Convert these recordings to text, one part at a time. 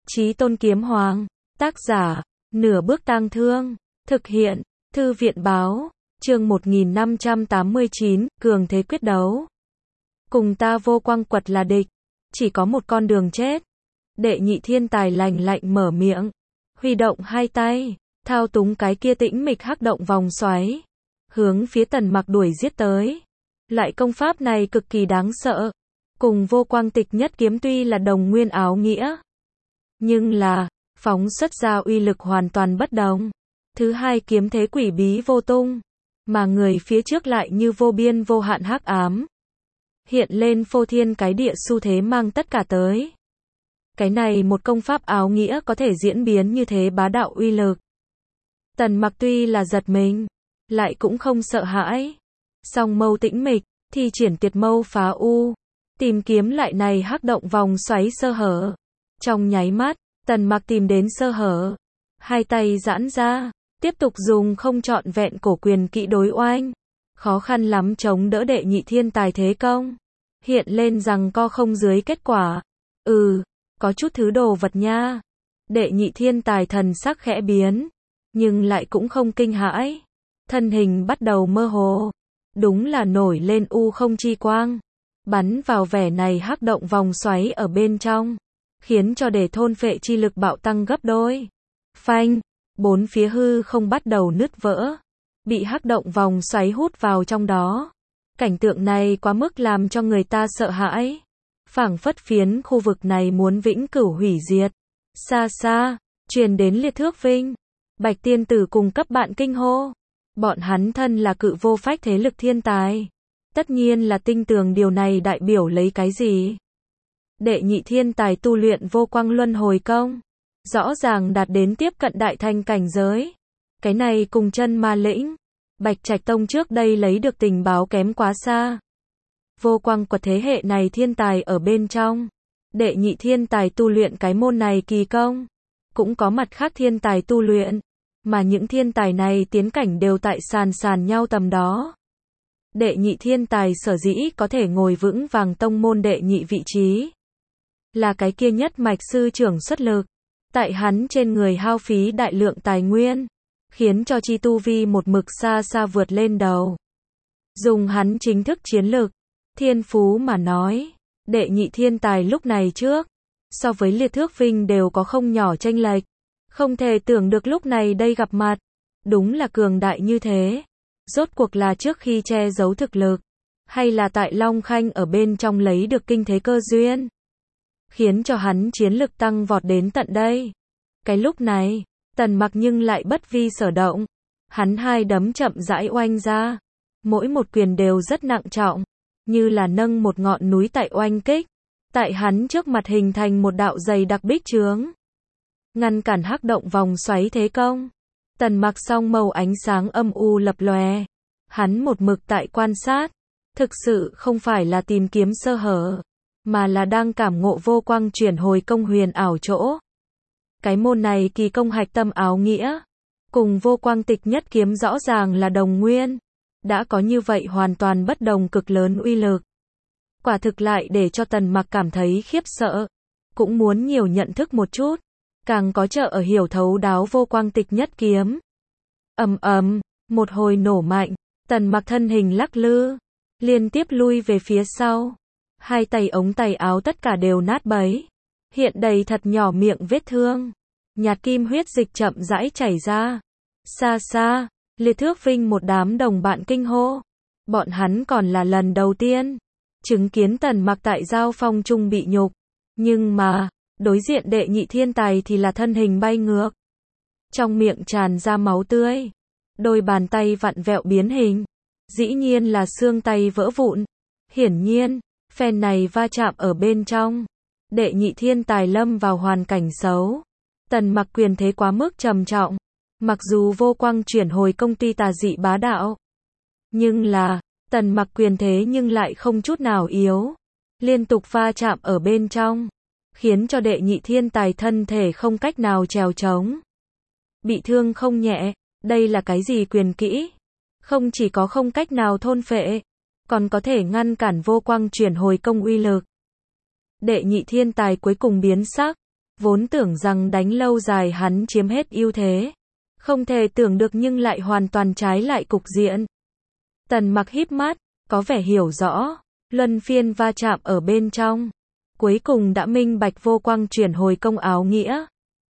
Chí Tôn Kiếm Hoàng, tác giả, Nửa Bước Tang Thương, thực hiện, Thư viện Báo, chương 1589, Cường Thế Quyết Đấu. Cùng ta Vô Quang Quật là địch, chỉ có một con đường chết. Đệ Nhị Thiên Tài lạnh lạnh mở miệng, huy động hai tay, thao túng cái kia tĩnh mịch hắc động vòng xoáy, hướng phía Tần Mặc đuổi giết tới. Loại công pháp này cực kỳ đáng sợ, cùng Vô Quang Tịch Nhất Kiếm tuy là đồng nguyên áo nghĩa, nhưng là, phóng xuất ra uy lực hoàn toàn bất đồng. Thứ hai kiếm thế quỷ bí vô tung, mà người phía trước lại như vô biên vô hạn hắc ám. Hiện lên phô thiên cái địa xu thế mang tất cả tới. Cái này một công pháp áo nghĩa có thể diễn biến như thế bá đạo uy lực. Tần Mặc tuy là giật mình, lại cũng không sợ hãi. Song mâu tĩnh mịch, thi triển Tiệt Mâu Phá U, tìm kiếm lại này hắc động vòng xoáy sơ hở. Trong nháy mắt, Tần Mặc tìm đến sơ hở, hai tay giãn ra, tiếp tục dùng không trọn vẹn cổ quyền kỹ đối oanh, khó khăn lắm chống đỡ Đệ Nhị Thiên Tài thế công. Hiện lên rằng co không dưới kết quả. Có chút thứ đồ vật nha. Đệ Nhị Thiên Tài thần sắc khẽ biến, nhưng lại cũng không kinh hãi. Thân hình bắt đầu mơ hồ, đúng là nổi lên u không chi quang, bắn vào vẻ này hắc động vòng xoáy ở bên trong, khiến cho để thôn phệ chi lực bạo tăng gấp đôi. Phanh, bốn phía hư không bắt đầu nứt vỡ, bị hắc động vòng xoáy hút vào trong đó. Cảnh tượng này quá mức làm cho người ta sợ hãi, phảng phất phiến khu vực này muốn vĩnh cửu hủy diệt. Xa xa, truyền đến Liệt Thước Vinh, Bạch Tiên Tử cùng cấp bạn kinh hô. Bọn hắn thân là cự vô phách thế lực thiên tài, tất nhiên là tinh tường điều này đại biểu lấy cái gì. Đệ Nhị Thiên Tài tu luyện Vô Quang Luân Hồi Công, rõ ràng đạt đến tiếp cận đại thành cảnh giới. Cái này cùng Chân Ma Lĩnh, Bạch Trạch Tông trước đây lấy được tình báo kém quá xa. Vô Quang Quật thế hệ này thiên tài ở bên trong, Đệ Nhị Thiên Tài tu luyện cái môn này kỳ công, cũng có mặt khác thiên tài tu luyện, mà những thiên tài này tiến cảnh đều tại sàn nhau tầm đó. Đệ Nhị Thiên Tài sở dĩ có thể ngồi vững vàng tông môn đệ nhị vị trí, là cái kia nhất mạch sư trưởng xuất lực, tại hắn trên người hao phí đại lượng tài nguyên, khiến cho chi tu vi một mực xa xa vượt lên đầu. Dùng hắn chính thức chiến lực, thiên phú mà nói, Đệ Nhị Thiên Tài lúc này trước, so với Liệt Thước Vinh đều có không nhỏ chênh lệch. Không thể tưởng được lúc này đây gặp mặt, đúng là cường đại như thế. Rốt cuộc là trước khi che giấu thực lực, hay là tại Long Khanh ở bên trong lấy được kinh thế cơ duyên, khiến cho hắn chiến lực tăng vọt đến tận đây. Cái lúc này, Tần Mặc nhưng lại bất vi sở động, hắn hai đấm chậm rãi oanh ra, mỗi một quyền đều rất nặng trọng, như là nâng một ngọn núi tại oanh kích, tại hắn trước mặt hình thành một đạo dày đặc bích chướng, ngăn cản hắc động vòng xoáy thế công. Tần Mặc song màu ánh sáng âm u lập lòe, hắn một mực tại quan sát, thực sự không phải là tìm kiếm sơ hở, mà là đang cảm ngộ Vô Quang chuyển hồi công huyền ảo chỗ. Cái môn này kỳ công hạch tâm áo nghĩa, cùng Vô Quang Tịch Nhất Kiếm rõ ràng là đồng nguyên, đã có như vậy hoàn toàn bất đồng cực lớn uy lực. Quả thực lại để cho Tần Mặc cảm thấy khiếp sợ, cũng muốn nhiều nhận thức một chút, càng có trợ ở hiểu thấu đáo Vô Quang Tịch Nhất Kiếm. Một hồi nổ mạnh, Tần Mặc thân hình lắc lư, liên tiếp lui về phía sau, hai tay ống tay áo tất cả đều nát bấy, hiện đầy thật nhỏ miệng vết thương, nhạt kim huyết dịch chậm rãi chảy ra. Xa xa, Liệt Thước Vinh một đám đồng bạn kinh hô, bọn hắn còn là lần đầu tiên chứng kiến Tần Mặc tại giao phong chung bị nhục, nhưng mà đối diện Đệ Nhị Thiên Tài thì là thân hình bay ngược, trong miệng tràn ra máu tươi, đôi bàn tay vặn vẹo biến hình, dĩ nhiên là xương tay vỡ vụn. Hiển nhiên, phen này va chạm ở bên trong, Đệ Nhị Thiên Tài lâm vào hoàn cảnh xấu. Tần Mặc quyền thế quá mức trầm trọng, mặc dù Vô Quang chuyển hồi công ty tà dị bá đạo, nhưng là Tần Mặc quyền thế nhưng lại không chút nào yếu, liên tục va chạm ở bên trong, khiến cho Đệ Nhị Thiên Tài thân thể không cách nào trèo trống, bị thương không nhẹ. Đây là cái gì quyền kỹ? Không chỉ có không cách nào thôn phệ, còn có thể ngăn cản Vô Quang chuyển hồi công uy lực. Đệ Nhị Thiên Tài cuối cùng biến sắc, Vốn tưởng rằng đánh lâu dài hắn chiếm hết ưu thế. Không thể tưởng được nhưng lại hoàn toàn trái lại cục diện. Tần Mặc híp mắt, có vẻ hiểu rõ, luân phiên va chạm ở bên trong. Cuối cùng đã minh bạch vô quang chuyển hồi công áo nghĩa.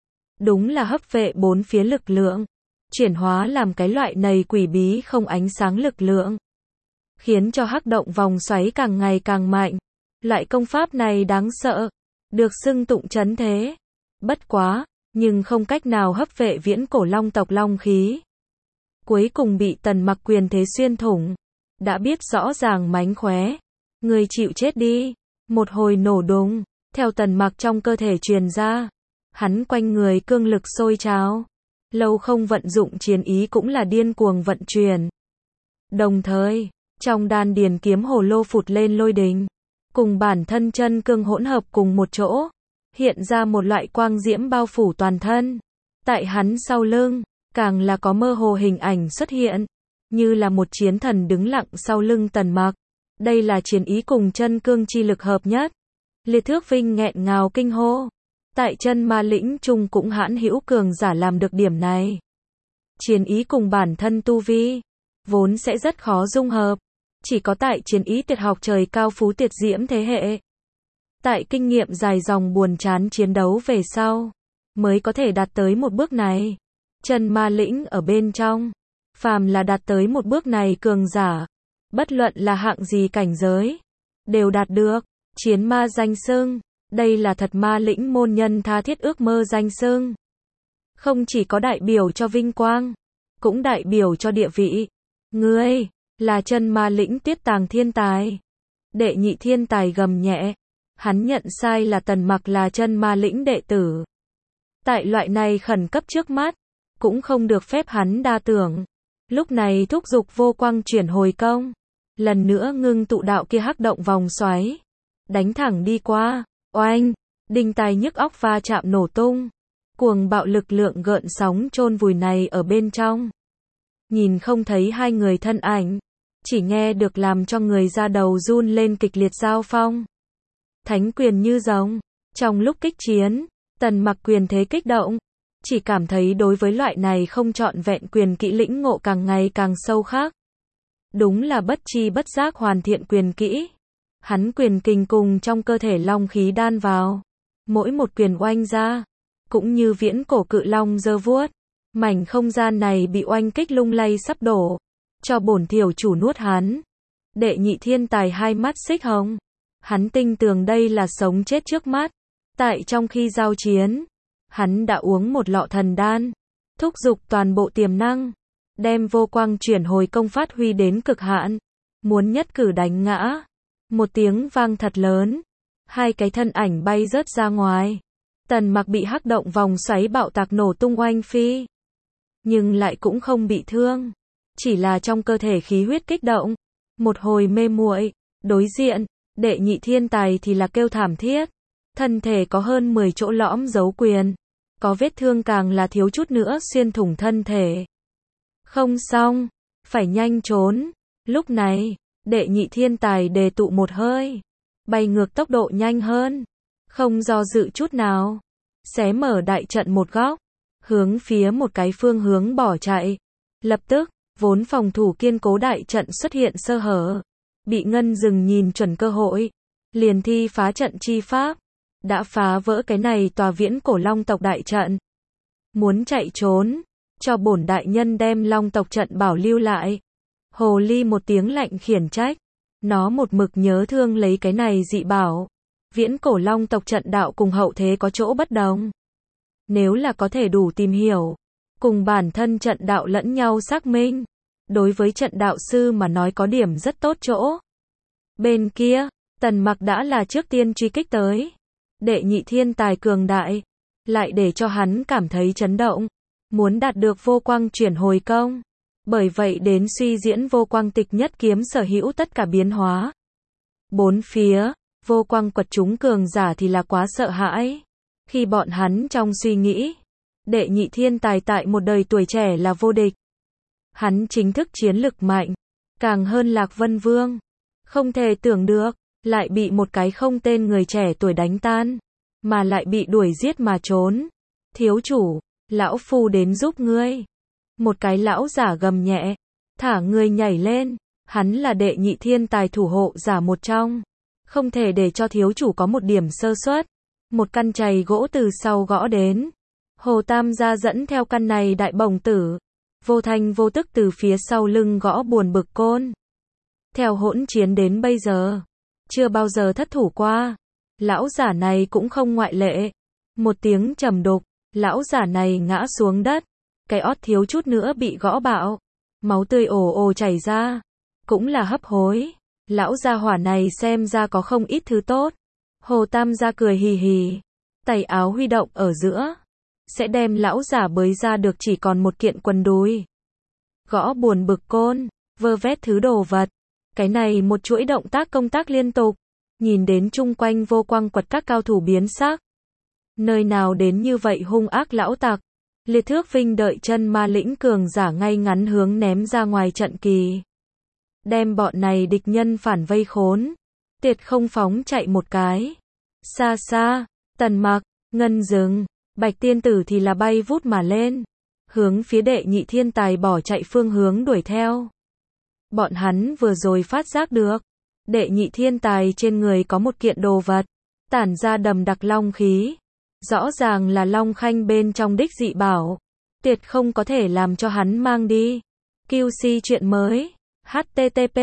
Đúng là hấp vệ bốn phía lực lượng. Chuyển hóa làm cái loại này quỷ bí không ánh sáng lực lượng. Khiến cho hắc động vòng xoáy càng ngày càng mạnh. Loại công pháp này đáng sợ. Được xưng tụng trấn thế. Bất quá, nhưng không cách nào hấp vệ viễn cổ long tộc long khí. Cuối cùng bị Tần Mặc quyền thế xuyên thủng. Đã biết rõ ràng mánh khóe. Người chịu chết đi. Một hồi nổ đùng, theo Tần Mặc trong cơ thể truyền ra. Hắn quanh người cương lực sôi trào. Lâu không vận dụng chiến ý cũng là điên cuồng vận chuyển. Đồng thời, trong đan điền kiếm hồ lô phụt lên lôi đình. Cùng bản thân chân cương hỗn hợp cùng một chỗ. Hiện ra một loại quang diễm bao phủ toàn thân. Tại hắn sau lưng, càng là có mơ hồ hình ảnh xuất hiện. Như là một chiến thần đứng lặng sau lưng Tần Mặc. Đây là chiến ý cùng chân cương chi lực hợp nhất. Liệt Thước Vinh nghẹn ngào kinh hô. Tại chân ma lĩnh trung cũng hãn hữu cường giả làm được điểm này. Chiến ý cùng bản thân tu vi, vốn sẽ rất khó dung hợp. Chỉ có tại chiến ý tuyệt học trời cao phú tuyệt diễm thế hệ. Tại kinh nghiệm dài dòng buồn chán chiến đấu về sau, mới có thể đạt tới một bước này. Chân ma lĩnh ở bên trong, phàm là đạt tới một bước này cường giả, bất luận là hạng gì cảnh giới, đều đạt được. Chiến ma danh xưng, đây là thật ma lĩnh môn nhân tha thiết ước mơ danh xưng. Không chỉ có đại biểu cho vinh quang, cũng đại biểu cho địa vị. Ngươi, là chân ma lĩnh Tiết Tàng thiên tài. Đệ nhị thiên tài gầm nhẹ. Hắn nhận sai là Tần Mặc là chân ma lĩnh đệ tử. Tại loại này khẩn cấp trước mắt, cũng không được phép hắn đa tưởng. Lúc này thúc giục vô quang chuyển hồi công. Lần nữa ngưng tụ đạo kia hắc động vòng xoáy. Đánh thẳng đi qua. Oanh, đinh tai nhức óc va chạm nổ tung. Cuồng bạo lực lượng gợn sóng chôn vùi này ở bên trong. Nhìn không thấy hai người thân ảnh. Chỉ nghe được làm cho người da đầu run lên kịch liệt giao phong. Thánh quyền như rồng. Trong lúc kích chiến, Tần Mặc quyền thế kích động. Chỉ cảm thấy đối với loại này không trọn vẹn quyền kỹ lĩnh ngộ càng ngày càng sâu khác. Đúng là bất chi bất giác hoàn thiện quyền kỹ. Hắn quyền kình cùng trong cơ thể long khí đan vào. Mỗi một quyền oanh ra, cũng như viễn cổ cự long giơ vuốt. Mảnh không gian này bị oanh kích lung lay sắp đổ. Cho bổn thiểu chủ nuốt hắn. Đệ nhị thiên tài hai mắt xích hồng. Hắn tin tưởng đây là sống chết trước mắt. Tại trong khi giao chiến, hắn đã uống một lọ thần đan. Thúc giục toàn bộ tiềm năng. Đem vô quang chuyển hồi công phát huy đến cực hạn. Muốn nhất cử đánh ngã. Một tiếng vang thật lớn. Hai cái thân ảnh bay rớt ra ngoài. Tần Mặc bị hắc động vòng xoáy bạo tạc nổ tung oanh phi. Nhưng lại cũng không bị thương. Chỉ là trong cơ thể khí huyết kích động. Một hồi mê muội. Đối diện, đệ nhị thiên tài thì là kêu thảm thiết. Thân thể có hơn 10 chỗ lõm dấu quyền. Có vết thương càng là thiếu chút nữa xuyên thủng thân thể. Không xong, phải nhanh trốn. Lúc này, đệ nhị thiên tài đề tụ một hơi. Bay ngược tốc độ nhanh hơn. Không do dự chút nào. Xé mở đại trận một góc. Hướng phía một cái phương hướng bỏ chạy. Lập tức, vốn phòng thủ kiên cố đại trận xuất hiện sơ hở. Bị Ngân Dừng nhìn chuẩn cơ hội. Liền thi phá trận chi pháp. Đã phá vỡ cái này tòa viễn cổ long tộc đại trận. Muốn chạy trốn. Cho bổn đại nhân đem long tộc trận bảo lưu lại. Hồ ly một tiếng lạnh khiển trách. Nó một mực nhớ thương lấy cái này dị bảo. Viễn cổ long tộc trận đạo cùng hậu thế có chỗ bất đồng. Nếu là có thể đủ tìm hiểu. Cùng bản thân trận đạo lẫn nhau xác minh. Đối với trận đạo sư mà nói có điểm rất tốt chỗ. Bên kia, Tần Mặc đã là trước tiên truy kích tới. Đệ nhị thiên tài cường đại. Lại để cho hắn cảm thấy chấn động. Muốn đạt được vô quang chuyển hồi công. Bởi vậy đến suy diễn vô quang tịch nhất kiếm sở hữu tất cả biến hóa. Bốn phía, vô quang quật chúng cường giả thì là quá sợ hãi. Khi bọn hắn trong suy nghĩ, đệ nhị thiên tài tại một đời tuổi trẻ là vô địch. Hắn chính thức chiến lực mạnh, càng hơn Lạc Vân Vương. Không thể tưởng được, lại bị một cái không tên người trẻ tuổi đánh tan. mà lại bị đuổi giết mà trốn. Thiếu chủ, lão phu đến giúp ngươi. Một cái lão giả gầm nhẹ, thả người nhảy lên, hắn là đệ nhị thiên tài thủ hộ giả một trong. Không thể để cho thiếu chủ có một điểm sơ suất. Một căn chày gỗ từ sau gõ đến. Hồ Tam gia dẫn theo căn này đại bổng tử. Vô thanh vô tức từ phía sau lưng gõ buồn bực côn. Theo hỗn chiến đến bây giờ, chưa bao giờ thất thủ qua. Lão giả này cũng không ngoại lệ. Một tiếng trầm đục, lão giả này ngã xuống đất. Cái ót thiếu chút nữa bị gõ bạo. Máu tươi ồ ồ chảy ra. Cũng là hấp hối. Lão gia hỏa này xem ra có không ít thứ tốt. Hồ Tam gia cười hì hì. Tay áo huy động ở giữa. Sẽ đem lão giả bới ra được chỉ còn một kiện quần đùi. Gõ buồn bực côn. Vơ vét thứ đồ vật. Cái này một chuỗi động tác công tác liên tục. Nhìn đến chung quanh vô quang quật các cao thủ biến sắc. Nơi nào đến như vậy hung ác lão tặc. Liệt Thước Vinh đợi chân ma lĩnh cường giả ngay ngắn hướng ném ra ngoài trận kỳ. Đem bọn này địch nhân phản vây khốn. Tiệt không phóng chạy một cái. Xa xa, Tần Mặc, Ngân Dừng, Bạch Tiên Tử thì là bay vút mà lên. Hướng phía đệ nhị thiên tài bỏ chạy phương hướng đuổi theo. Bọn hắn vừa rồi phát giác được. Đệ nhị thiên tài trên người có một kiện đồ vật. Tản ra đầm đặc long khí. Rõ ràng là long khanh bên trong đích dị bảo. Tiệt không có thể làm cho hắn mang đi. QC chuyện mới. http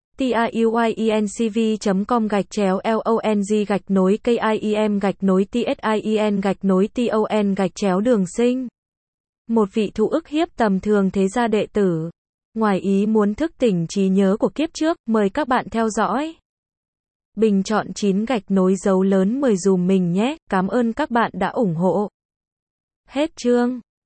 tiuyenscv.com/long-KIEM-TSIEN-TON Đường Sinh. Một vị thụ ức hiếp tầm thường thế gia đệ tử. Ngoài ý muốn thức tỉnh trí nhớ của kiếp trước, mời các bạn theo dõi. Bình chọn 9 gạch nối dấu lớn 10 dùm mình nhé, cảm ơn các bạn đã ủng hộ. Hết chương.